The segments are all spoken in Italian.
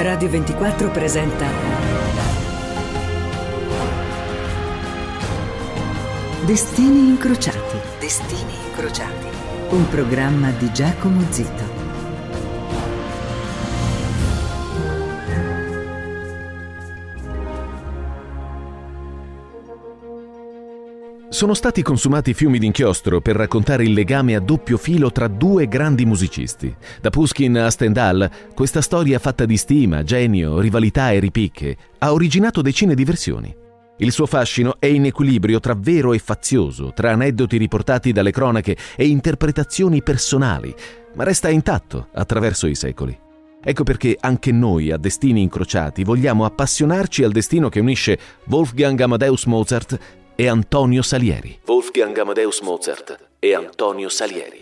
Radio 24 presenta Destini incrociati. Destini incrociati. Un programma di Giacomo Zito. Sono stati consumati fiumi d'inchiostro per raccontare il legame a doppio filo tra due grandi musicisti. Da Puškin a Stendhal, questa storia fatta di stima, genio, rivalità e ripicche ha originato decine di versioni. Il suo fascino è in equilibrio tra vero e fazioso, tra aneddoti riportati dalle cronache e interpretazioni personali, ma resta intatto attraverso i secoli. Ecco perché anche noi a Destini incrociati vogliamo appassionarci al destino che unisce Wolfgang Amadeus Mozart e Antonio Salieri. Wolfgang Amadeus Mozart e Antonio Salieri.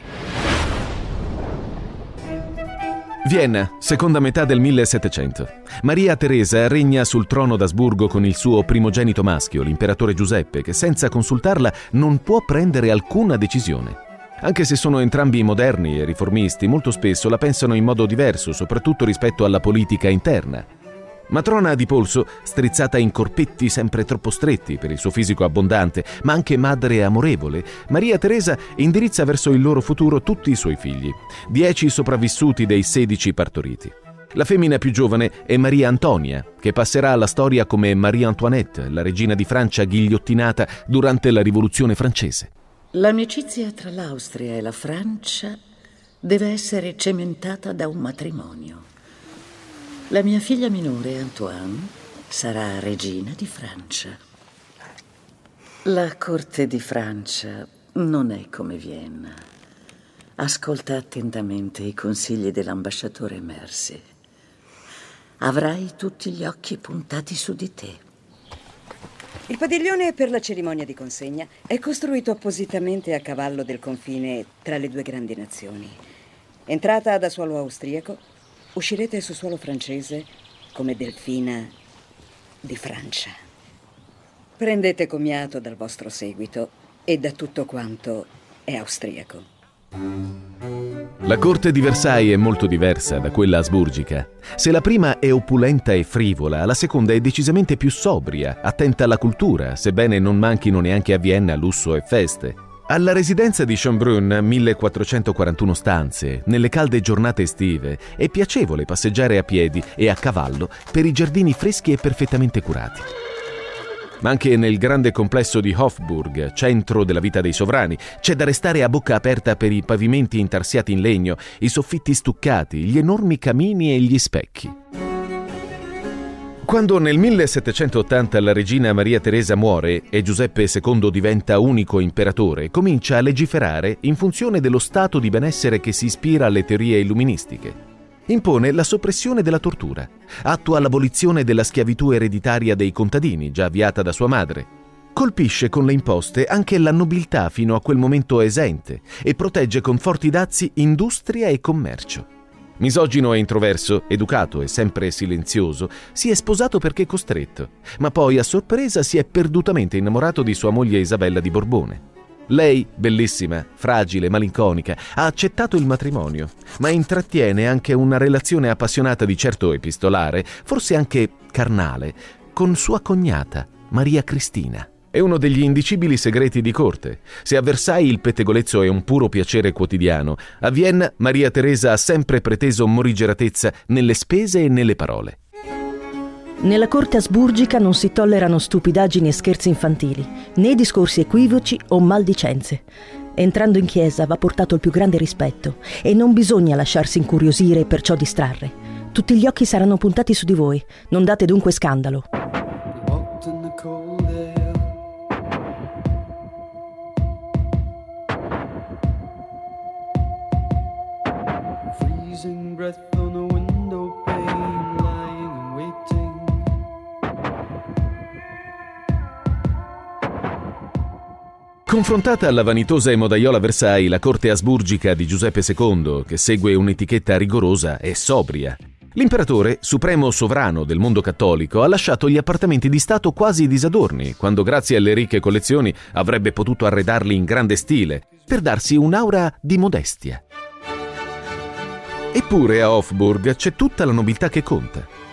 Vienna, seconda metà del 1700. Maria Teresa regna sul trono d'Asburgo con il suo primogenito maschio, l'imperatore Giuseppe, che senza consultarla non può prendere alcuna decisione. Anche se sono entrambi moderni e riformisti, molto spesso la pensano in modo diverso, soprattutto rispetto alla politica interna. Matrona di polso, strizzata in corpetti sempre troppo stretti per il suo fisico abbondante, ma anche madre amorevole, Maria Teresa indirizza verso il loro futuro tutti i suoi figli, 10 sopravvissuti dei 16 partoriti. La femmina più giovane è Maria Antonia, che passerà alla storia come Marie Antoinette, la regina di Francia ghigliottinata durante la Rivoluzione francese. L'amicizia tra l'Austria e la Francia deve essere cementata da un matrimonio. La mia figlia minore, Antoine, sarà regina di Francia. La corte di Francia non è come Vienna. Ascolta attentamente i consigli dell'ambasciatore Mercy. Avrai tutti gli occhi puntati su di te. Il padiglione per la cerimonia di consegna è costruito appositamente a cavallo del confine tra le due grandi nazioni. Entrata da suolo austriaco, uscirete su suolo francese come Delfina di Francia. Prendete commiato dal vostro seguito e da tutto quanto è austriaco. La corte di Versailles è molto diversa da quella asburgica. Se la prima è opulenta e frivola, la seconda è decisamente più sobria, attenta alla cultura, sebbene non manchino neanche a Vienna lusso e feste. Alla residenza di Schönbrunn, 1441 stanze, nelle calde giornate estive, è piacevole passeggiare a piedi e a cavallo per i giardini freschi e perfettamente curati. Ma anche nel grande complesso di Hofburg, centro della vita dei sovrani, c'è da restare a bocca aperta per i pavimenti intarsiati in legno, i soffitti stuccati, gli enormi camini e gli specchi. Quando nel 1780 la regina Maria Teresa muore e Giuseppe II diventa unico imperatore, comincia a legiferare in funzione dello stato di benessere che si ispira alle teorie illuministiche. Impone la soppressione della tortura, attua l'abolizione della schiavitù ereditaria dei contadini, già avviata da sua madre. Colpisce con le imposte anche la nobiltà fino a quel momento esente e protegge con forti dazi industria e commercio. Misogino e introverso, educato e sempre silenzioso, si è sposato perché costretto, ma poi a sorpresa si è perdutamente innamorato di sua moglie Isabella di Borbone. Lei, bellissima, fragile, malinconica, ha accettato il matrimonio, ma intrattiene anche una relazione appassionata di certo epistolare, forse anche carnale, con sua cognata, Maria Cristina. È uno degli indicibili segreti di corte. Se a Versailles il pettegolezzo è un puro piacere quotidiano, a Vienna Maria Teresa ha sempre preteso morigeratezza nelle spese e nelle parole. Nella corte asburgica non si tollerano stupidaggini e scherzi infantili, né discorsi equivoci o maldicenze. Entrando in chiesa va portato il più grande rispetto e non bisogna lasciarsi incuriosire e perciò distrarre. Tutti gli occhi saranno puntati su di voi, non date dunque scandalo. Confrontata alla vanitosa e modaiola Versailles, la corte asburgica di Giuseppe II, che segue un'etichetta rigorosa e sobria. L'imperatore, supremo sovrano del mondo cattolico, ha lasciato gli appartamenti di Stato quasi disadorni, quando grazie alle ricche collezioni avrebbe potuto arredarli in grande stile, per darsi un'aura di modestia. Eppure a Hofburg c'è tutta la nobiltà che conta.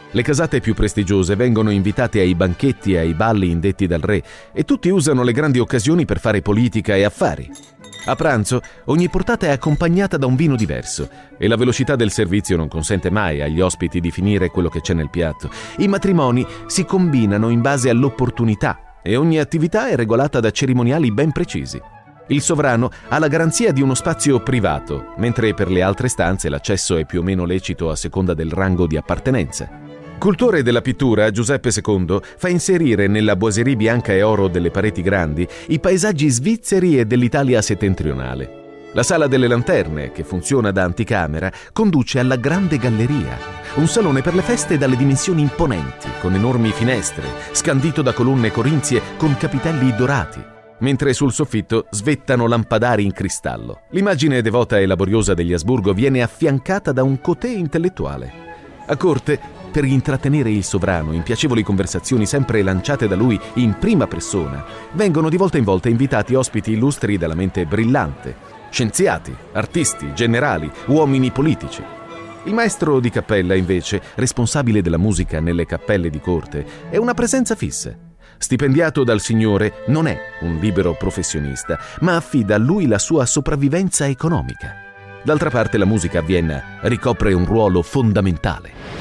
Le casate più prestigiose vengono invitate ai banchetti e ai balli indetti dal re e tutti usano le grandi occasioni per fare politica e affari. A pranzo ogni portata è accompagnata da un vino diverso e la velocità del servizio non consente mai agli ospiti di finire quello che c'è nel piatto. I matrimoni si combinano in base all'opportunità e ogni attività è regolata da cerimoniali ben precisi. Il sovrano ha la garanzia di uno spazio privato, mentre per le altre stanze l'accesso è più o meno lecito a seconda del rango di appartenenza. Cultore della pittura, Giuseppe II fa inserire nella boiserie bianca e oro delle pareti grandi i paesaggi svizzeri e dell'Italia settentrionale. La sala delle lanterne, che funziona da anticamera, conduce alla grande galleria, un salone per le feste dalle dimensioni imponenti, con enormi finestre, scandito da colonne corinzie con capitelli dorati, mentre sul soffitto svettano lampadari in cristallo. L'immagine devota e laboriosa degli Asburgo viene affiancata da un cotè intellettuale. A corte, per intrattenere il sovrano in piacevoli conversazioni sempre lanciate da lui in prima persona, vengono di volta in volta invitati ospiti illustri dalla mente brillante, scienziati, artisti, generali, uomini politici. Il maestro di cappella, invece, responsabile della musica nelle cappelle di corte, è una presenza fissa. Stipendiato dal signore, non è un libero professionista, ma affida a lui la sua sopravvivenza economica. D'altra parte, la musica a Vienna ricopre un ruolo fondamentale.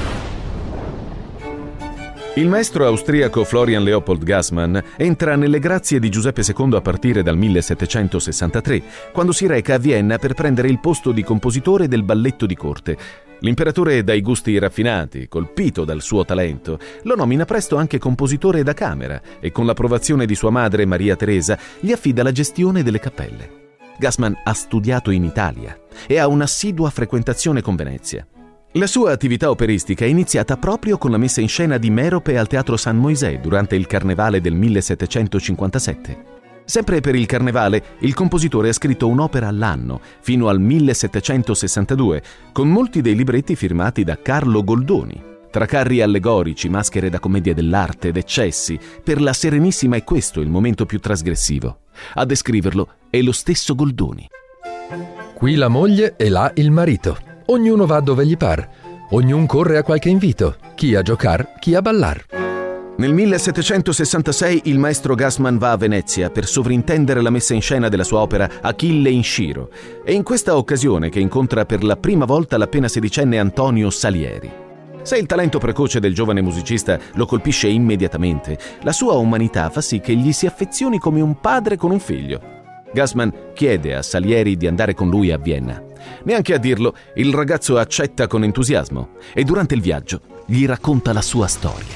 Il maestro austriaco Florian Leopold Gassmann entra nelle grazie di Giuseppe II a partire dal 1763, quando si reca a Vienna per prendere il posto di compositore del balletto di corte. L'imperatore, dai gusti raffinati, colpito dal suo talento, lo nomina presto anche compositore da camera e con l'approvazione di sua madre Maria Teresa gli affida la gestione delle cappelle. Gassmann ha studiato in Italia e ha un'assidua frequentazione con Venezia. La sua attività operistica è iniziata proprio con la messa in scena di Merope al Teatro San Moisè durante il Carnevale del 1757. Sempre per il Carnevale, il compositore ha scritto un'opera all'anno, fino al 1762, con molti dei libretti firmati da Carlo Goldoni. Tra carri allegorici, maschere da commedia dell'arte ed eccessi, per la Serenissima è questo il momento più trasgressivo. A descriverlo è lo stesso Goldoni. Qui la moglie e là il marito. Ognuno va dove gli par. Ognun corre a qualche invito. Chi a giocar, chi a ballar. Nel 1766 il maestro Gassmann va a Venezia per sovrintendere la messa in scena della sua opera Achille in Sciro. È in questa occasione che incontra per la prima volta l'appena sedicenne Antonio Salieri. Se il talento precoce del giovane musicista lo colpisce immediatamente, la sua umanità fa sì che gli si affezioni come un padre con un figlio. Gassmann chiede a Salieri di andare con lui a Vienna. Neanche a dirlo, il ragazzo accetta con entusiasmo e durante il viaggio gli racconta la sua storia.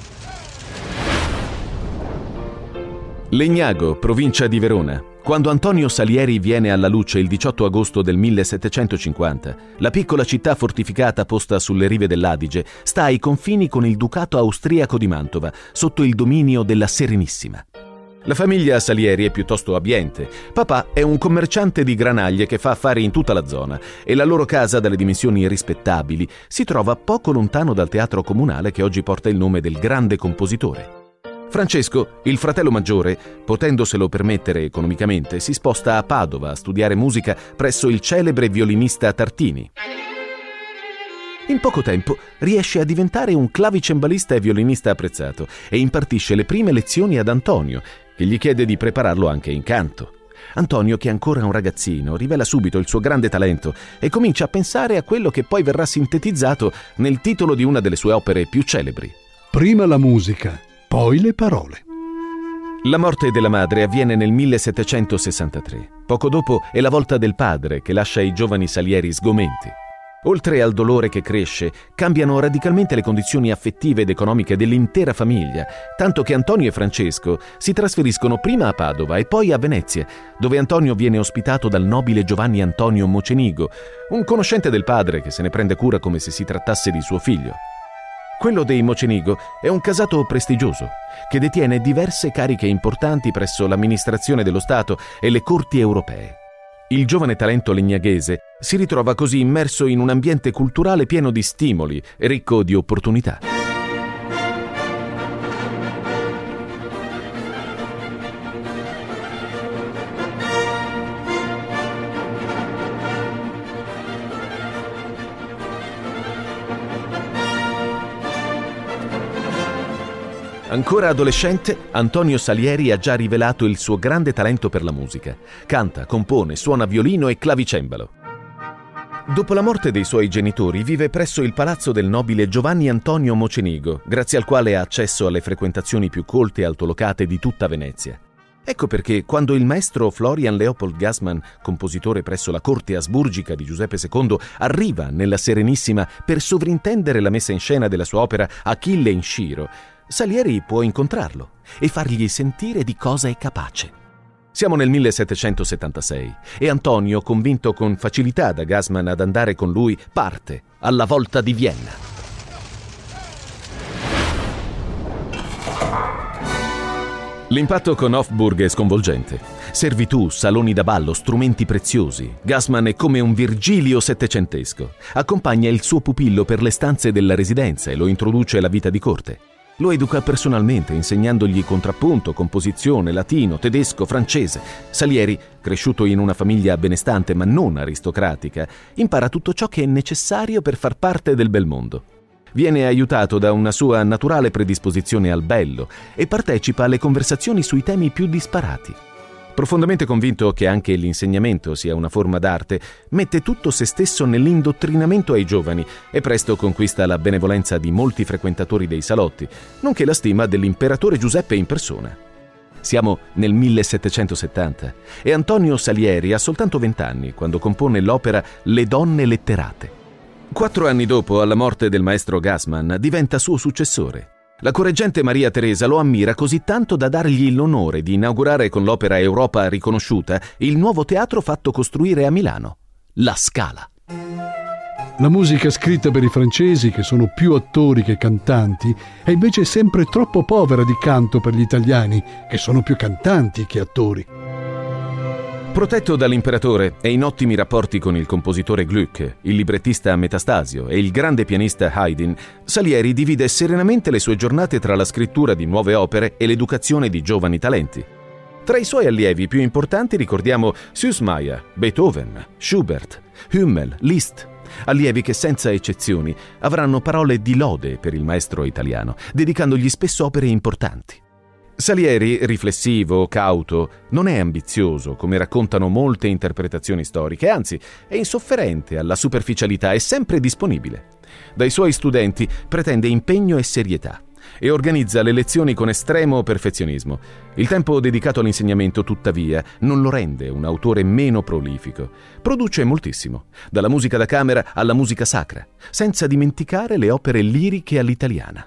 Legnago, provincia di Verona. Quando Antonio Salieri viene alla luce il 18 agosto del 1750, la piccola città fortificata posta sulle rive dell'Adige sta ai confini con il ducato austriaco di Mantova, sotto il dominio della Serenissima. La famiglia Salieri è piuttosto abbiente. Papà è un commerciante di granaglie che fa affari in tutta la zona e la loro casa, dalle dimensioni rispettabili, si trova poco lontano dal teatro comunale che oggi porta il nome del grande compositore. Francesco, il fratello maggiore, potendoselo permettere economicamente, si sposta a Padova a studiare musica presso il celebre violinista Tartini. In poco tempo riesce a diventare un clavicembalista e violinista apprezzato e impartisce le prime lezioni ad Antonio, che gli chiede di prepararlo anche in canto. Antonio, che è ancora un ragazzino, rivela subito il suo grande talento e comincia a pensare a quello che poi verrà sintetizzato nel titolo di una delle sue opere più celebri. Prima la musica, poi le parole. La morte della madre avviene nel 1763. Poco dopo è la volta del padre, che lascia i giovani Salieri sgomenti. Oltre al dolore che cresce, cambiano radicalmente le condizioni affettive ed economiche dell'intera famiglia, tanto che Antonio e Francesco si trasferiscono prima a Padova e poi a Venezia, dove Antonio viene ospitato dal nobile Giovanni Antonio Mocenigo, un conoscente del padre che se ne prende cura come se si trattasse di suo figlio. Quello dei Mocenigo è un casato prestigioso, che detiene diverse cariche importanti presso l'amministrazione dello Stato e le corti europee. Il giovane talento legnaghese si ritrova così immerso in un ambiente culturale pieno di stimoli e ricco di opportunità. Ancora adolescente, Antonio Salieri ha già rivelato il suo grande talento per la musica. Canta, compone, suona violino e clavicembalo. Dopo la morte dei suoi genitori vive presso il palazzo del nobile Giovanni Antonio Mocenigo, grazie al quale ha accesso alle frequentazioni più colte e altolocate di tutta Venezia. Ecco perché quando il maestro Florian Leopold Gassmann, compositore presso la corte asburgica di Giuseppe II, arriva nella Serenissima per sovrintendere la messa in scena della sua opera Achille in Sciro, Salieri può incontrarlo e fargli sentire di cosa è capace. Siamo nel 1776 e Antonio, convinto con facilità da Gassmann ad andare con lui, parte alla volta di Vienna. L'impatto con Hofburg è sconvolgente. Servitù, saloni da ballo, strumenti preziosi. Gassmann è come un Virgilio settecentesco. Accompagna il suo pupillo per le stanze della residenza e lo introduce alla vita di corte. Lo educa personalmente, insegnandogli contrappunto, composizione, latino, tedesco, francese. Salieri, cresciuto in una famiglia benestante ma non aristocratica, impara tutto ciò che è necessario per far parte del bel mondo. Viene aiutato da una sua naturale predisposizione al bello e partecipa alle conversazioni sui temi più disparati. Profondamente convinto che anche l'insegnamento sia una forma d'arte, mette tutto se stesso nell'indottrinamento ai giovani e presto conquista la benevolenza di molti frequentatori dei salotti, nonché la stima dell'imperatore Giuseppe in persona. Siamo nel 1770 e Antonio Salieri ha soltanto 20 anni quando compone l'opera Le donne letterate. 4 anni dopo, alla morte del maestro Gassmann, diventa suo successore. La correggente Maria Teresa lo ammira così tanto da dargli l'onore di inaugurare con l'opera Europa riconosciuta il nuovo teatro fatto costruire a Milano, La Scala. La musica scritta per i francesi, che sono più attori che cantanti, è invece sempre troppo povera di canto per gli italiani, che sono più cantanti che attori. Protetto dall'imperatore e in ottimi rapporti con il compositore Gluck, il librettista Metastasio e il grande pianista Haydn, Salieri divide serenamente le sue giornate tra la scrittura di nuove opere e l'educazione di giovani talenti. Tra i suoi allievi più importanti ricordiamo Süssmayr, Beethoven, Schubert, Hummel, Liszt, allievi che senza eccezioni avranno parole di lode per il maestro italiano, dedicandogli spesso opere importanti. Salieri, riflessivo, cauto, non è ambizioso, come raccontano molte interpretazioni storiche, anzi è insofferente alla superficialità e sempre disponibile. Dai suoi studenti pretende impegno e serietà e organizza le lezioni con estremo perfezionismo. Il tempo dedicato all'insegnamento, tuttavia, non lo rende un autore meno prolifico. Produce moltissimo, dalla musica da camera alla musica sacra, senza dimenticare le opere liriche all'italiana.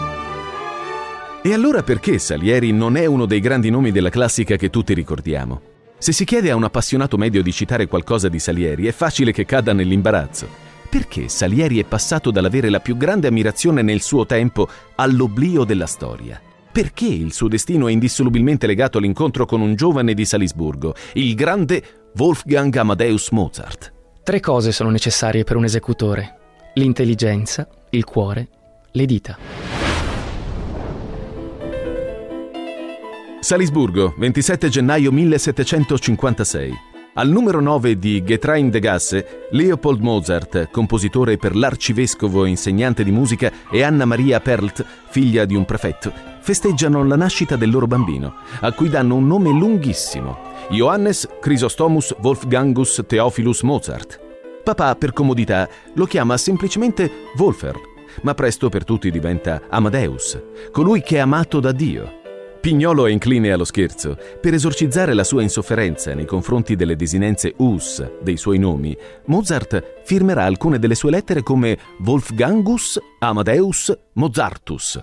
E allora perché Salieri non è uno dei grandi nomi della classica che tutti ricordiamo? Se si chiede a un appassionato medio di citare qualcosa di Salieri, è facile che cada nell'imbarazzo. Perché Salieri è passato dall'avere la più grande ammirazione nel suo tempo all'oblio della storia? Perché il suo destino è indissolubilmente legato all'incontro con un giovane di Salisburgo, il grande Wolfgang Amadeus Mozart? 3 cose sono necessarie per un esecutore: l'intelligenza, il cuore, le dita. Salisburgo, 27 gennaio 1756. Al numero 9 di Getrein de Gasse, Leopold Mozart, compositore per l'arcivescovo e insegnante di musica, e Anna Maria Perlt, figlia di un prefetto, festeggiano la nascita del loro bambino, a cui danno un nome lunghissimo: Johannes Chrysostomus Wolfgangus Theophilus Mozart. Papà, per comodità, lo chiama semplicemente Wolfer, ma presto per tutti diventa Amadeus, colui che è amato da Dio. Pignolo è incline allo scherzo. Per esorcizzare la sua insofferenza nei confronti delle desinenze us dei suoi nomi, Mozart firmerà alcune delle sue lettere come Wolfgangus Amadeus Mozartus.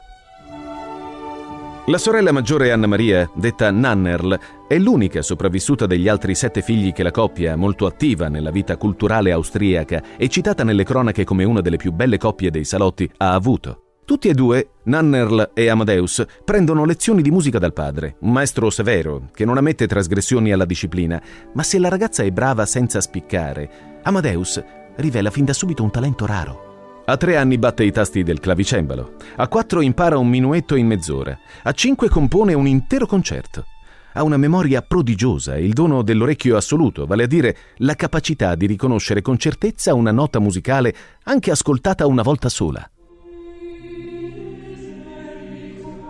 La sorella maggiore Anna Maria, detta Nannerl, è l'unica sopravvissuta degli altri 7 figli che la coppia, molto attiva nella vita culturale austriaca e citata nelle cronache come una delle più belle coppie dei salotti, ha avuto. Tutti e due, Nannerl e Amadeus, prendono lezioni di musica dal padre, un maestro severo che non ammette trasgressioni alla disciplina, ma se la ragazza è brava senza spiccare, Amadeus rivela fin da subito un talento raro. A 3 anni batte i tasti del clavicembalo, a 4 impara un minuetto in mezz'ora, a 5 compone un intero concerto. Ha una memoria prodigiosa e il dono dell'orecchio assoluto, vale a dire la capacità di riconoscere con certezza una nota musicale anche ascoltata una volta sola.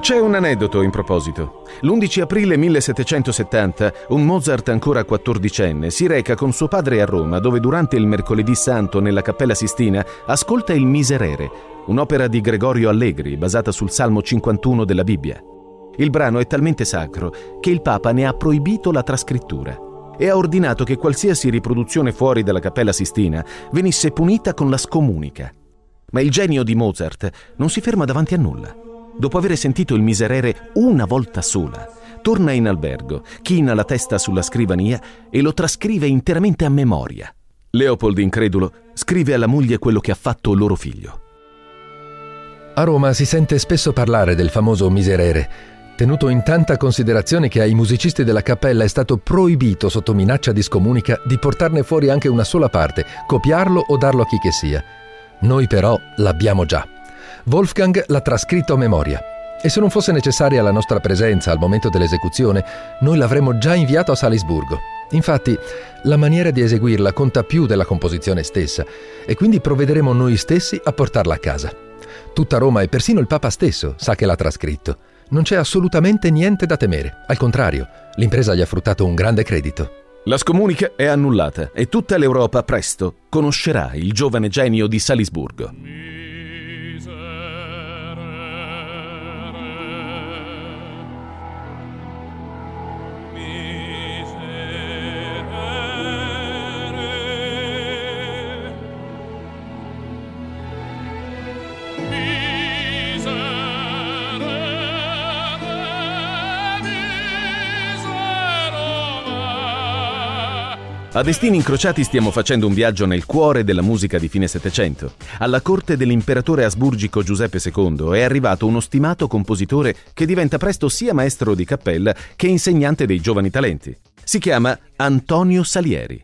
C'è un aneddoto in proposito. L'11 aprile 1770, un Mozart ancora 14enne si reca con suo padre a Roma, dove durante il Mercoledì Santo nella Cappella Sistina ascolta il Miserere, un'opera di Gregorio Allegri basata sul Salmo 51 della Bibbia. Il brano è talmente sacro che il Papa ne ha proibito la trascrittura e ha ordinato che qualsiasi riproduzione fuori dalla Cappella Sistina venisse punita con la scomunica. Ma il genio di Mozart non si ferma davanti a nulla. Dopo aver sentito il Miserere una volta sola, torna in albergo, china la testa sulla scrivania e lo trascrive interamente a memoria. Leopold, incredulo, scrive alla moglie quello che ha fatto loro figlio. A Roma si sente spesso parlare del famoso Miserere, tenuto in tanta considerazione che ai musicisti della cappella è stato proibito sotto minaccia di scomunica di portarne fuori anche una sola parte, copiarlo o darlo a chi che sia. Noi però l'abbiamo già. Wolfgang l'ha trascritto a memoria e se non fosse necessaria la nostra presenza al momento dell'esecuzione, noi l'avremmo già inviato a Salisburgo. Infatti, la maniera di eseguirla conta più della composizione stessa e quindi provvederemo noi stessi a portarla a casa. Tutta Roma e persino il Papa stesso sa che l'ha trascritto. Non c'è assolutamente niente da temere. Al contrario, l'impresa gli ha fruttato un grande credito. La scomunica è annullata e tutta l'Europa presto conoscerà il giovane genio di Salisburgo. A Destini Incrociati stiamo facendo un viaggio nel cuore della musica di fine Settecento. Alla corte dell'imperatore asburgico Giuseppe II è arrivato uno stimato compositore che diventa presto sia maestro di cappella che insegnante dei giovani talenti. Si chiama Antonio Salieri.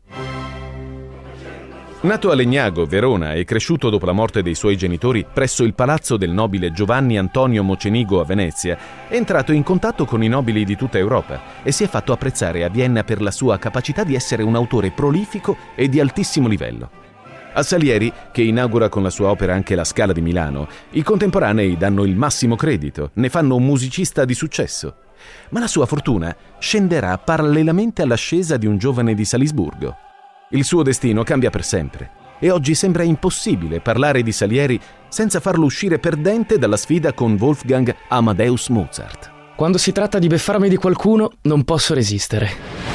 Nato a Legnago, Verona, e cresciuto dopo la morte dei suoi genitori presso il palazzo del nobile Giovanni Antonio Mocenigo a Venezia, è entrato in contatto con i nobili di tutta Europa e si è fatto apprezzare a Vienna per la sua capacità di essere un autore prolifico e di altissimo livello. A Salieri, che inaugura con la sua opera anche la Scala di Milano, i contemporanei danno il massimo credito, ne fanno un musicista di successo. Ma la sua fortuna scenderà parallelamente all'ascesa di un giovane di Salisburgo. Il suo destino cambia per sempre e oggi sembra impossibile parlare di Salieri senza farlo uscire perdente dalla sfida con Wolfgang Amadeus Mozart. Quando si tratta di beffarmi di qualcuno, non posso resistere.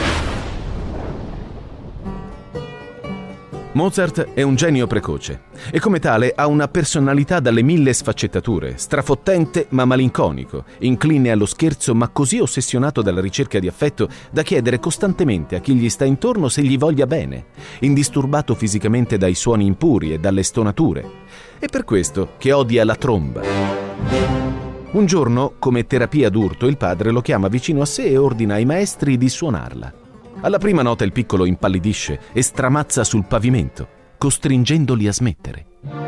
Mozart è un genio precoce e come tale ha una personalità dalle 1000 sfaccettature, strafottente ma malinconico, incline allo scherzo ma così ossessionato dalla ricerca di affetto da chiedere costantemente a chi gli sta intorno se gli voglia bene, indisturbato fisicamente dai suoni impuri e dalle stonature. È per questo che odia la tromba. Un giorno, come terapia d'urto, il padre lo chiama vicino a sé e ordina ai maestri di suonarla. Alla prima nota il piccolo impallidisce e stramazza sul pavimento, costringendoli a smettere.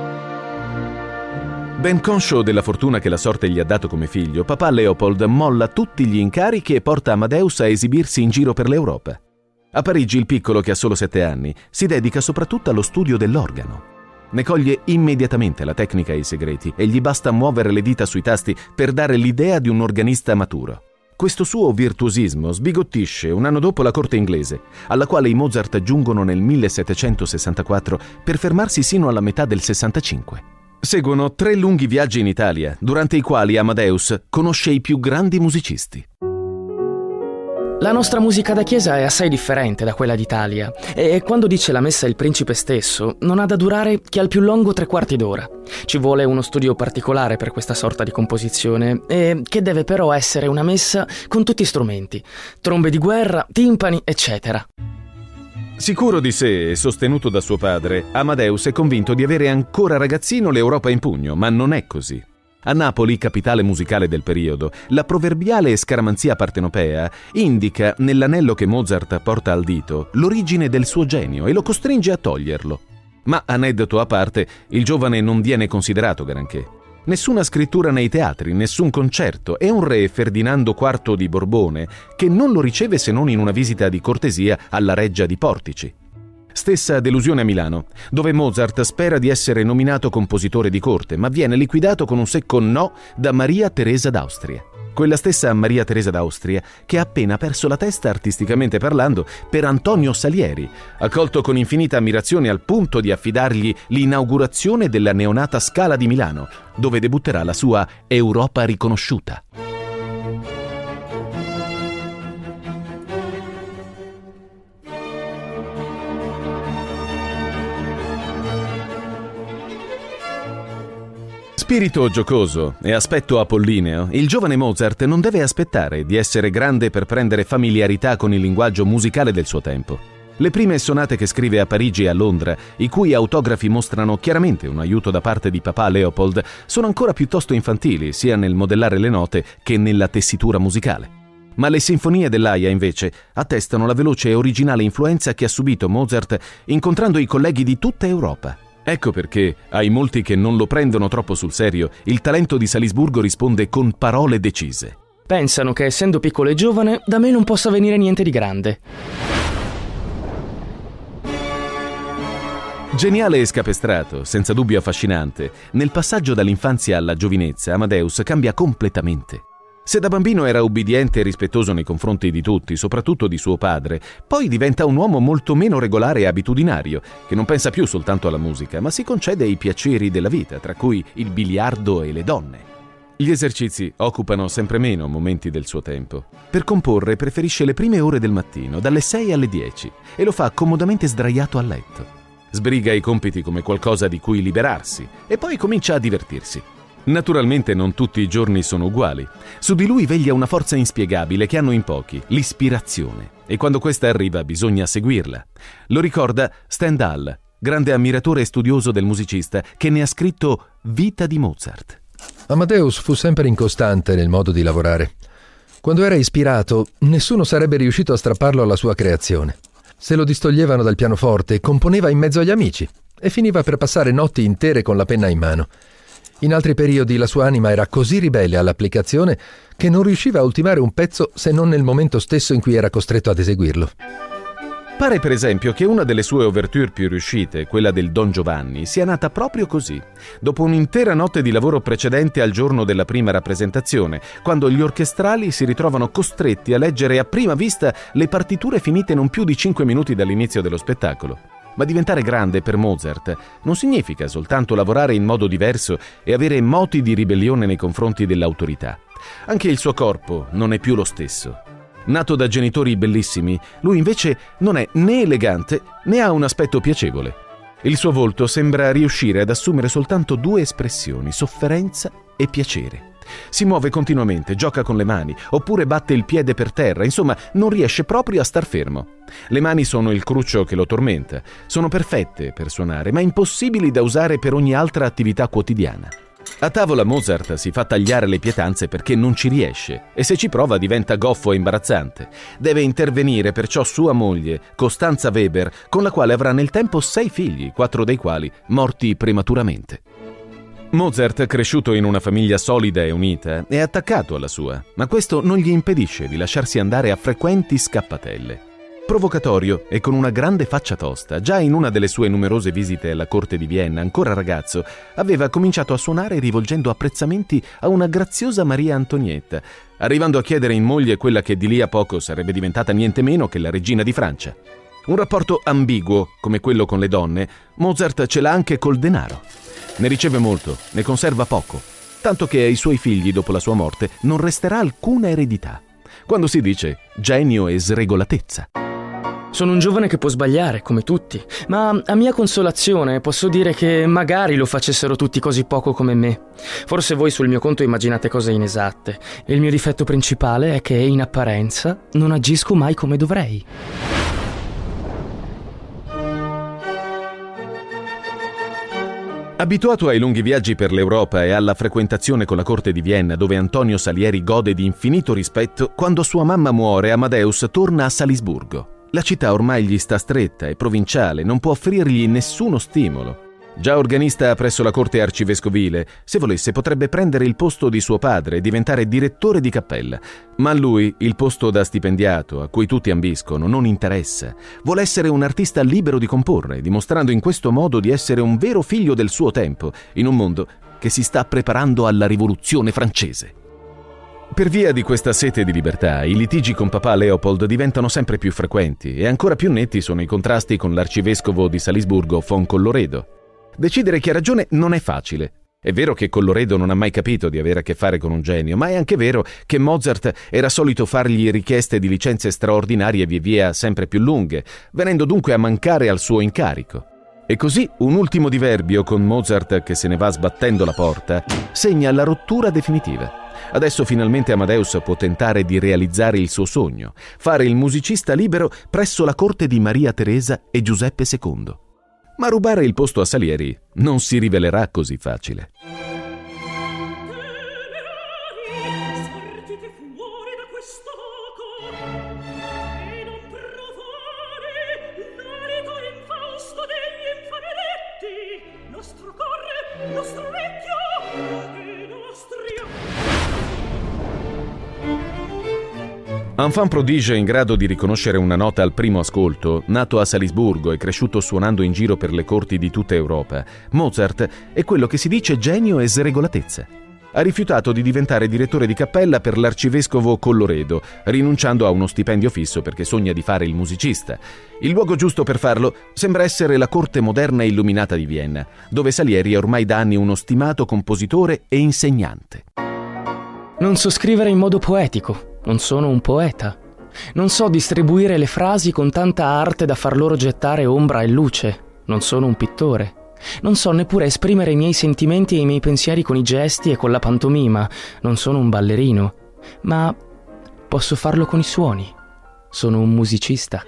Ben conscio della fortuna che la sorte gli ha dato come figlio, papà Leopold molla tutti gli incarichi e porta Amadeus a esibirsi in giro per l'Europa. A Parigi il piccolo, che ha solo 7 anni, si dedica soprattutto allo studio dell'organo. Ne coglie immediatamente la tecnica e i segreti e gli basta muovere le dita sui tasti per dare l'idea di un organista maturo. Questo suo virtuosismo sbigottisce un anno dopo la corte inglese, alla quale i Mozart giungono nel 1764 per fermarsi sino alla metà del 65. Seguono 3 lunghi viaggi in Italia, durante i quali Amadeus conosce i più grandi musicisti. La nostra musica da chiesa è assai differente da quella d'Italia e quando dice la messa il principe stesso non ha da durare che al più lungo 3/4 d'ora. Ci vuole uno studio particolare per questa sorta di composizione e che deve però essere una messa con tutti strumenti, trombe di guerra, timpani, eccetera. Sicuro di sé e sostenuto da suo padre, Amadeus è convinto di avere ancora ragazzino l'Europa in pugno, ma non è così. A Napoli, capitale musicale del periodo, la proverbiale scaramanzia partenopea indica nell'anello che Mozart porta al dito l'origine del suo genio e lo costringe a toglierlo. Ma, aneddoto a parte, il giovane non viene considerato granché. Nessuna scrittura nei teatri, nessun concerto e un re, Ferdinando IV di Borbone, che non lo riceve se non in una visita di cortesia alla Reggia di Portici. Stessa delusione a Milano, dove Mozart spera di essere nominato compositore di corte, ma viene liquidato con un secco no da Maria Teresa d'Austria. quella stessa Maria Teresa d'Austria che ha appena perso la testa, artisticamente parlando, per Antonio Salieri, accolto con infinita ammirazione al punto di affidargli l'inaugurazione della neonata Scala di Milano, dove debutterà la sua Europa riconosciuta. Spirito giocoso e aspetto apollineo, il giovane Mozart non deve aspettare di essere grande per prendere familiarità con il linguaggio musicale del suo tempo. Le prime sonate che scrive a Parigi e a Londra, i cui autografi mostrano chiaramente un aiuto da parte di papà Leopold, sono ancora piuttosto infantili, sia nel modellare le note che nella tessitura musicale. Ma le sinfonie dell'Aia, invece, attestano la veloce e originale influenza che ha subito Mozart incontrando i colleghi di tutta Europa. Ecco perché, ai molti che non lo prendono troppo sul serio, il talento di Salisburgo risponde con parole decise. Pensano che, essendo piccolo e giovane, da me non possa venire niente di grande. Geniale e scapestrato, senza dubbio affascinante, nel passaggio dall'infanzia alla giovinezza Amadeus cambia completamente. Se da bambino era ubbidiente e rispettoso nei confronti di tutti, soprattutto di suo padre, poi diventa un uomo molto meno regolare e abitudinario, che non pensa più soltanto alla musica, ma si concede i piaceri della vita, tra cui il biliardo e le donne. Gli esercizi occupano sempre meno momenti del suo tempo. Per comporre preferisce le prime ore del mattino, dalle 6 alle 10, e lo fa comodamente sdraiato a letto. Sbriga i compiti come qualcosa di cui liberarsi, e poi comincia a divertirsi. Naturalmente non tutti i giorni sono uguali. Su di lui veglia una forza inspiegabile che hanno in pochi, l'ispirazione. E quando questa arriva bisogna seguirla. Lo ricorda Stendhal, grande ammiratore e studioso del musicista, che ne ha scritto Vita di Mozart. Amadeus fu sempre incostante nel modo di lavorare. Quando era ispirato, nessuno sarebbe riuscito a strapparlo alla sua creazione. Se lo distoglievano dal pianoforte, componeva in mezzo agli amici e finiva per passare notti intere con la penna in mano. In altri periodi la sua anima era così ribelle all'applicazione che non riusciva a ultimare un pezzo se non nel momento stesso in cui era costretto ad eseguirlo. Pare per esempio che una delle sue ouverture più riuscite, quella del Don Giovanni, sia nata proprio così, dopo un'intera notte di lavoro precedente al giorno della prima rappresentazione, quando gli orchestrali si ritrovano costretti a leggere a prima vista le partiture finite non più di 5 minuti dall'inizio dello spettacolo. Ma diventare grande per Mozart non significa soltanto lavorare in modo diverso e avere moti di ribellione nei confronti dell'autorità. Anche il suo corpo non è più lo stesso. Nato da genitori bellissimi, lui invece non è né elegante né ha un aspetto piacevole. Il suo volto sembra riuscire ad assumere soltanto due espressioni, sofferenza e piacere. Si muove continuamente, gioca con le mani, oppure batte il piede per terra, insomma, non riesce proprio a star fermo. Le mani sono il cruccio che lo tormenta, sono perfette per suonare, ma impossibili da usare per ogni altra attività quotidiana. A tavola Mozart si fa tagliare le pietanze perché non ci riesce, e se ci prova diventa goffo e imbarazzante. Deve intervenire perciò sua moglie, Costanza Weber, con la quale avrà nel tempo 6 figli, 4 dei quali morti prematuramente. Mozart, cresciuto in una famiglia solida e unita, è attaccato alla sua, ma questo non gli impedisce di lasciarsi andare a frequenti scappatelle. Provocatorio e con una grande faccia tosta, già in una delle sue numerose visite alla corte di Vienna, ancora ragazzo, aveva cominciato a suonare rivolgendo apprezzamenti a una graziosa Maria Antonietta, arrivando a chiedere in moglie quella che di lì a poco sarebbe diventata niente meno che la regina di Francia. Un rapporto ambiguo, come quello con le donne, Mozart ce l'ha anche col denaro. Ne riceve molto, ne conserva poco, tanto che ai suoi figli, dopo la sua morte, non resterà alcuna eredità. Quando si dice genio e sregolatezza. Sono un giovane che può sbagliare, come tutti, ma a mia consolazione posso dire che magari lo facessero tutti così poco come me. Forse voi sul mio conto immaginate cose inesatte, e il mio difetto principale è che, in apparenza, non agisco mai come dovrei. Abituato ai lunghi viaggi per l'Europa e alla frequentazione con la corte di Vienna, dove Antonio Salieri gode di infinito rispetto, quando sua mamma muore, Amadeus torna a Salisburgo. La città ormai gli sta stretta, è provinciale, non può offrirgli nessuno stimolo. Già organista presso la corte arcivescovile, se volesse potrebbe prendere il posto di suo padre e diventare direttore di cappella. Ma a lui il posto da stipendiato, a cui tutti ambiscono, non interessa. Vuole essere un artista libero di comporre, dimostrando in questo modo di essere un vero figlio del suo tempo, in un mondo che si sta preparando alla rivoluzione francese. Per via di questa sete di libertà, i litigi con papà Leopold diventano sempre più frequenti e ancora più netti sono i contrasti con l'arcivescovo di Salisburgo von Colloredo. Decidere chi ha ragione non è facile. È vero che Colloredo non ha mai capito di avere a che fare con un genio, ma è anche vero che Mozart era solito fargli richieste di licenze straordinarie via via sempre più lunghe, venendo dunque a mancare al suo incarico. E così un ultimo diverbio con Mozart che se ne va sbattendo la porta segna la rottura definitiva. Adesso finalmente Amadeus può tentare di realizzare il suo sogno, fare il musicista libero presso la corte di Maria Teresa e Giuseppe II. Ma rubare il posto a Salieri non si rivelerà così facile. Enfant prodige in grado di riconoscere una nota al primo ascolto, nato a Salisburgo e cresciuto suonando in giro per le corti di tutta Europa, Mozart è quello che si dice genio e sregolatezza. Ha rifiutato di diventare direttore di cappella per l'arcivescovo Colloredo, rinunciando a uno stipendio fisso perché sogna di fare il musicista. Il luogo giusto per farlo sembra essere la corte moderna e illuminata di Vienna, dove Salieri è ormai da anni uno stimato compositore e insegnante. Non so scrivere in modo poetico. Non sono un poeta. Non so distribuire le frasi con tanta arte da far loro gettare ombra e luce. Non sono un pittore. Non so neppure esprimere i miei sentimenti e i miei pensieri con i gesti e con la pantomima. Non sono un ballerino. Ma posso farlo con i suoni. Sono un musicista.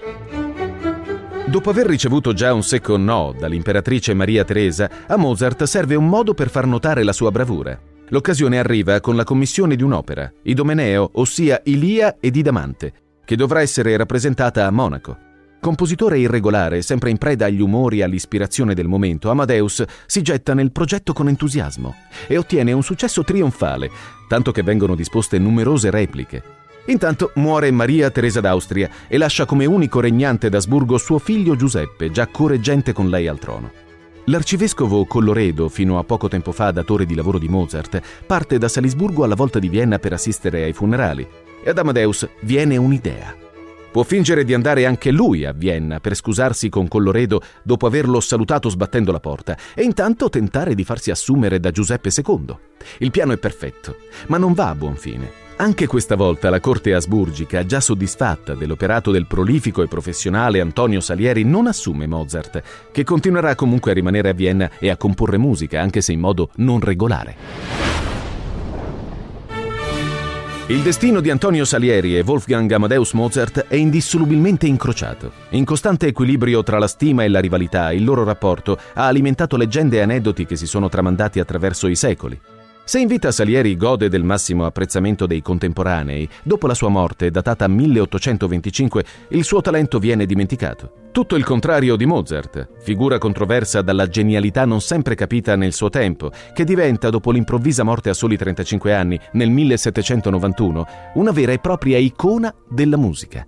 Dopo aver ricevuto già un secco no dall'imperatrice Maria Teresa, a Mozart serve un modo per far notare la sua bravura. L'occasione arriva con la commissione di un'opera, Idomeneo, ossia Ilia ed Idamante, che dovrà essere rappresentata a Monaco. Compositore irregolare, sempre in preda agli umori e all'ispirazione del momento, Amadeus si getta nel progetto con entusiasmo e ottiene un successo trionfale, tanto che vengono disposte numerose repliche. Intanto muore Maria Teresa d'Austria e lascia come unico regnante d'Asburgo suo figlio Giuseppe, già coreggente con lei al trono. L'arcivescovo Colloredo, fino a poco tempo fa datore di lavoro di Mozart, parte da Salisburgo alla volta di Vienna per assistere ai funerali e ad Amadeus viene un'idea. Può fingere di andare anche lui a Vienna per scusarsi con Colloredo dopo averlo salutato sbattendo la porta e intanto tentare di farsi assumere da Giuseppe II. Il piano è perfetto, ma non va a buon fine. Anche questa volta la corte asburgica, già soddisfatta dell'operato del prolifico e professionale Antonio Salieri, non assume Mozart, che continuerà comunque a rimanere a Vienna e a comporre musica, anche se in modo non regolare. Il destino di Antonio Salieri e Wolfgang Amadeus Mozart è indissolubilmente incrociato. In costante equilibrio tra la stima e la rivalità, il loro rapporto ha alimentato leggende e aneddoti che si sono tramandati attraverso i secoli. Se in vita Salieri gode del massimo apprezzamento dei contemporanei, dopo la sua morte, datata 1825, il suo talento viene dimenticato. Tutto il contrario di Mozart, figura controversa dalla genialità non sempre capita nel suo tempo, che diventa, dopo l'improvvisa morte a soli 35 anni, nel 1791, una vera e propria icona della musica.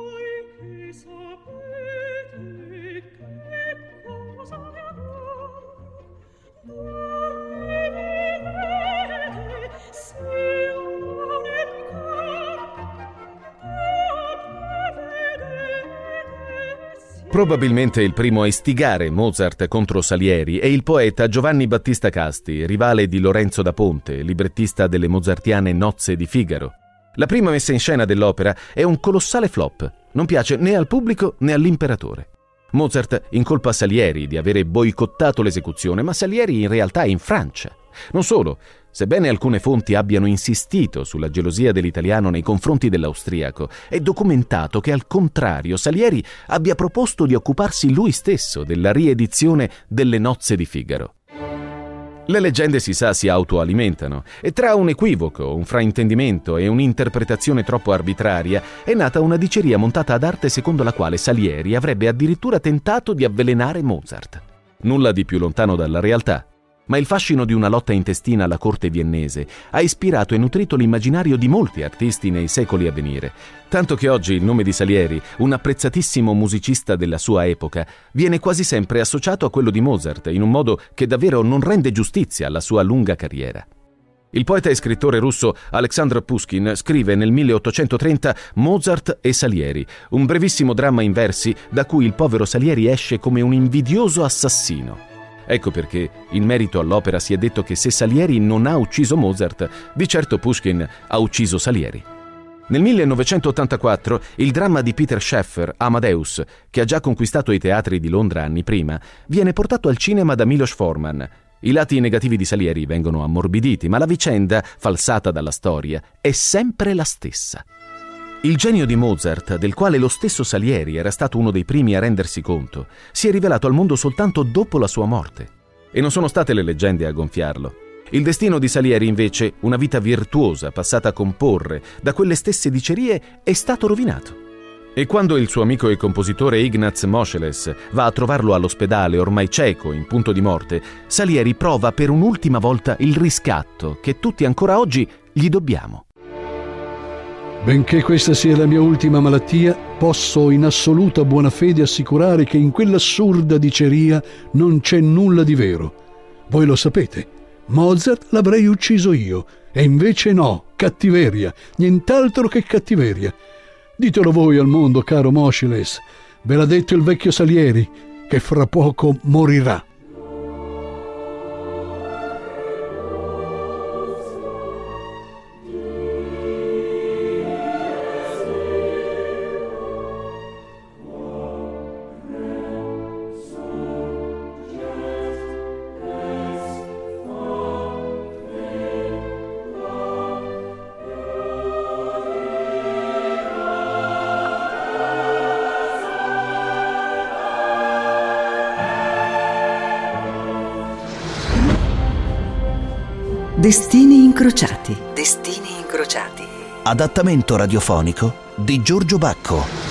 Probabilmente il primo a istigare Mozart contro Salieri è il poeta Giovanni Battista Casti, rivale di Lorenzo da Ponte, librettista delle mozartiane Nozze di Figaro. La prima messa in scena dell'opera è un colossale flop, non piace né al pubblico né all'imperatore. Mozart incolpa Salieri di avere boicottato l'esecuzione, ma Salieri in realtà è in Francia. Non solo, sebbene alcune fonti abbiano insistito sulla gelosia dell'italiano nei confronti dell'austriaco, è documentato che al contrario Salieri abbia proposto di occuparsi lui stesso della riedizione delle Nozze di Figaro. Le leggende, si sa, si autoalimentano e tra un equivoco, un fraintendimento e un'interpretazione troppo arbitraria è nata una diceria montata ad arte secondo la quale Salieri avrebbe addirittura tentato di avvelenare Mozart. Nulla di più lontano dalla realtà. Ma il fascino di una lotta intestina alla corte viennese ha ispirato e nutrito l'immaginario di molti artisti nei secoli a venire, tanto che oggi il nome di Salieri, un apprezzatissimo musicista della sua epoca, viene quasi sempre associato a quello di Mozart, in un modo che davvero non rende giustizia alla sua lunga carriera. Il poeta e scrittore russo Alexandr Pushkin scrive nel 1830 Mozart e Salieri, un brevissimo dramma in versi da cui il povero Salieri esce come un invidioso assassino. Ecco perché, in merito all'opera, si è detto che se Salieri non ha ucciso Mozart, di certo Pushkin ha ucciso Salieri. Nel 1984 il dramma di Peter Shaffer, Amadeus, che ha già conquistato i teatri di Londra anni prima, viene portato al cinema da Milos Forman. I lati negativi di Salieri vengono ammorbiditi, ma la vicenda, falsata dalla storia, è sempre la stessa. Il genio di Mozart, del quale lo stesso Salieri era stato uno dei primi a rendersi conto, si è rivelato al mondo soltanto dopo la sua morte. E non sono state le leggende a gonfiarlo. Il destino di Salieri, invece, una vita virtuosa passata a comporre da quelle stesse dicerie, è stato rovinato. E quando il suo amico e compositore Ignaz Moscheles va a trovarlo all'ospedale, ormai cieco, in punto di morte, Salieri prova per un'ultima volta il riscatto che tutti ancora oggi gli dobbiamo. Benché questa sia la mia ultima malattia, posso in assoluta buona fede assicurare che in quell'assurda diceria non c'è nulla di vero. Voi lo sapete, Mozart l'avrei ucciso io, e invece no, cattiveria, nient'altro che cattiveria. Ditelo voi al mondo, caro Moscheles, ve l'ha detto il vecchio Salieri, che fra poco morirà. Destini incrociati. Destini incrociati. Adattamento radiofonico di Giorgio Bacco.